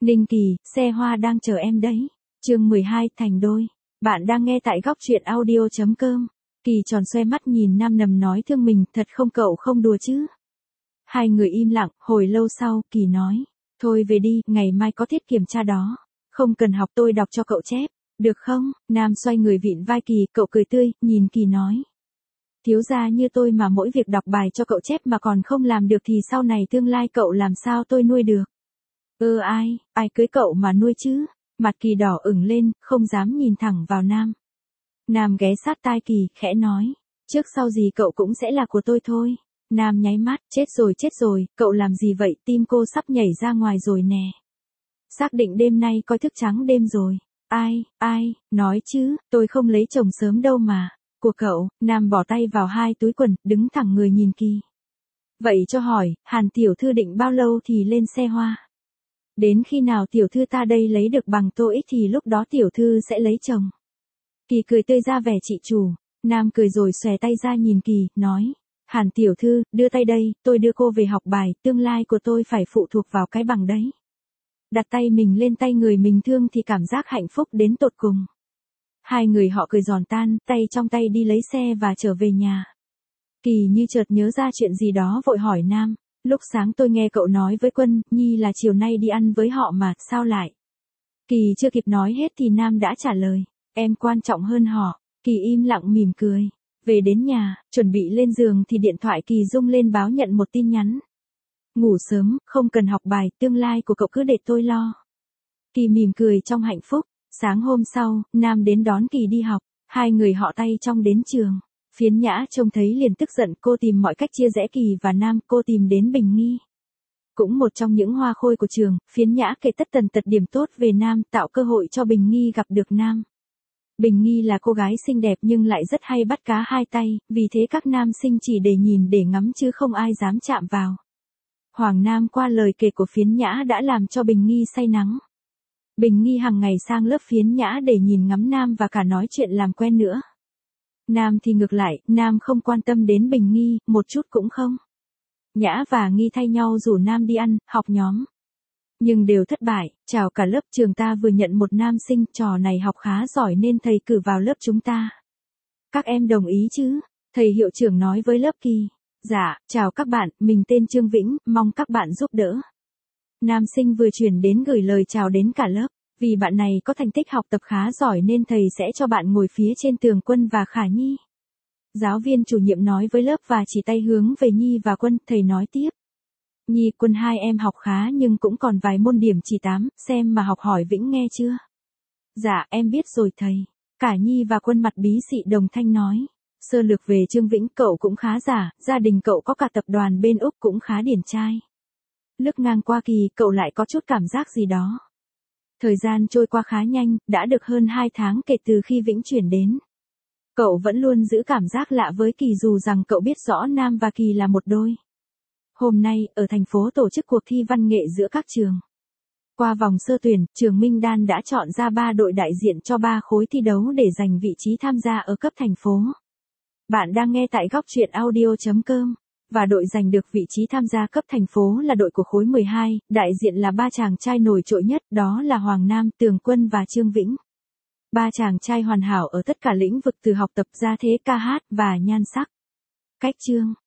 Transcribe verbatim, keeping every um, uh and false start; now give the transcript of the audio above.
Ninh Kỳ, xe hoa đang chờ em đấy. Chương mười hai, thành đôi. Bạn đang nghe tại góc truyện audio chấm com. Kỳ tròn xoe mắt nhìn Nam nầm nói thương mình, thật không cậu không đùa chứ. Hai người im lặng, hồi lâu sau, Kỳ nói. Thôi về đi, ngày mai có tiết kiểm tra đó. Không cần học, tôi đọc cho cậu chép. Được không? Nam xoay người vịn vai Kỳ, cậu cười tươi, nhìn Kỳ nói. Thiếu gia như tôi mà mỗi việc đọc bài cho cậu chép mà còn không làm được thì sau này tương lai cậu làm sao tôi nuôi được. Ơ ai, ai cưới cậu mà nuôi chứ? Mặt Kỳ đỏ ửng lên, không dám nhìn thẳng vào Nam. Nam ghé sát tai Kỳ, khẽ nói. Trước sau gì cậu cũng sẽ là của tôi thôi. Nam nháy mắt, chết rồi chết rồi, cậu làm gì vậy, tim cô sắp nhảy ra ngoài rồi nè. Xác định đêm nay coi thức trắng đêm rồi. Ai, ai, nói chứ, tôi không lấy chồng sớm đâu mà. Của cậu, Nam bỏ tay vào hai túi quần, đứng thẳng người nhìn Kỳ. Vậy cho hỏi, Hàn tiểu thư định bao lâu thì lên xe hoa? Đến khi nào tiểu thư ta đây lấy được bằng tô ích thì lúc đó tiểu thư sẽ lấy chồng. Kỳ cười tươi ra vẻ chị chủ. Nam cười rồi xòe tay ra nhìn Kỳ, nói. Hàn tiểu thư, đưa tay đây, tôi đưa cô về học bài, tương lai của tôi phải phụ thuộc vào cái bằng đấy. Đặt tay mình lên tay người mình thương thì cảm giác hạnh phúc đến tột cùng. Hai người họ cười giòn tan, tay trong tay đi lấy xe và trở về nhà. Kỳ như chợt nhớ ra chuyện gì đó vội hỏi Nam. Lúc sáng tôi nghe cậu nói với Quân, Nhi là chiều nay đi ăn với họ mà, sao lại? Kỳ chưa kịp nói hết thì Nam đã trả lời. Em quan trọng hơn họ. Kỳ im lặng mỉm cười. Về đến nhà, chuẩn bị lên giường thì điện thoại Kỳ rung lên báo nhận một tin nhắn. Ngủ sớm, không cần học bài, tương lai của cậu cứ để tôi lo. Kỳ mỉm cười trong hạnh phúc. Sáng hôm sau, Nam đến đón Kỳ đi học. Hai người họ tay trong đến trường. Phiến Nhã trông thấy liền tức giận, cô tìm mọi cách chia rẽ Kỳ và Nam, cô tìm đến Bình Nghi. Cũng một trong những hoa khôi của trường, Phiến Nhã kể tất tần tật điểm tốt về Nam, tạo cơ hội cho Bình Nghi gặp được Nam. Bình Nghi là cô gái xinh đẹp nhưng lại rất hay bắt cá hai tay, vì thế các nam sinh chỉ để nhìn để ngắm chứ không ai dám chạm vào. Hoàng Nam qua lời kể của Phiến Nhã đã làm cho Bình Nghi say nắng. Bình Nghi hàng ngày sang lớp Phiến Nhã để nhìn ngắm Nam và cả nói chuyện làm quen nữa. Nam thì ngược lại, Nam không quan tâm đến Bình Nghi, một chút cũng không. Nhã và Nghi thay nhau rủ Nam đi ăn, học nhóm. Nhưng đều thất bại, chào cả lớp, trường ta vừa nhận một nam sinh, trò này học khá giỏi nên thầy cử vào lớp chúng ta. Các em đồng ý chứ? Thầy hiệu trưởng nói với lớp Kỳ. Dạ, chào các bạn, mình tên Trương Vĩnh, mong các bạn giúp đỡ. Nam sinh vừa chuyển đến gửi lời chào đến cả lớp. Vì bạn này có thành tích học tập khá giỏi nên thầy sẽ cho bạn ngồi phía trên tường Quân và Khả Nhi. Giáo viên chủ nhiệm nói với lớp và chỉ tay hướng về Nhi và Quân, thầy nói tiếp. Nhi, Quân hai em học khá nhưng cũng còn vài môn điểm chỉ tám, xem mà học hỏi Vĩnh nghe chưa? Dạ, em biết rồi thầy. Cả Nhi và Quân mặt bí xị đồng thanh nói. Sơ lược về Trương Vĩnh, cậu cũng khá giả, gia đình cậu có cả tập đoàn bên Úc cũng khá điển trai. Lướt ngang qua Kỳ, cậu lại có chút cảm giác gì đó. Thời gian trôi qua khá nhanh, đã được hơn hai tháng kể từ khi Vĩnh chuyển đến. Cậu vẫn luôn giữ cảm giác lạ với Kỳ dù rằng cậu biết rõ Nam và Kỳ là một đôi. Hôm nay, ở thành phố tổ chức cuộc thi văn nghệ giữa các trường. Qua vòng sơ tuyển, trường Minh Đan đã chọn ra ba đội đại diện cho ba khối thi đấu để giành vị trí tham gia ở cấp thành phố. Bạn đang nghe tại góc truyện audio chấm com. Và đội giành được vị trí tham gia cấp thành phố là đội của khối mười hai, đại diện là ba chàng trai nổi trội nhất, đó là Hoàng Nam, Tường Quân và Trương Vĩnh. Ba chàng trai hoàn hảo ở tất cả lĩnh vực từ học tập, gia thế, ca hát và nhan sắc. Cách chương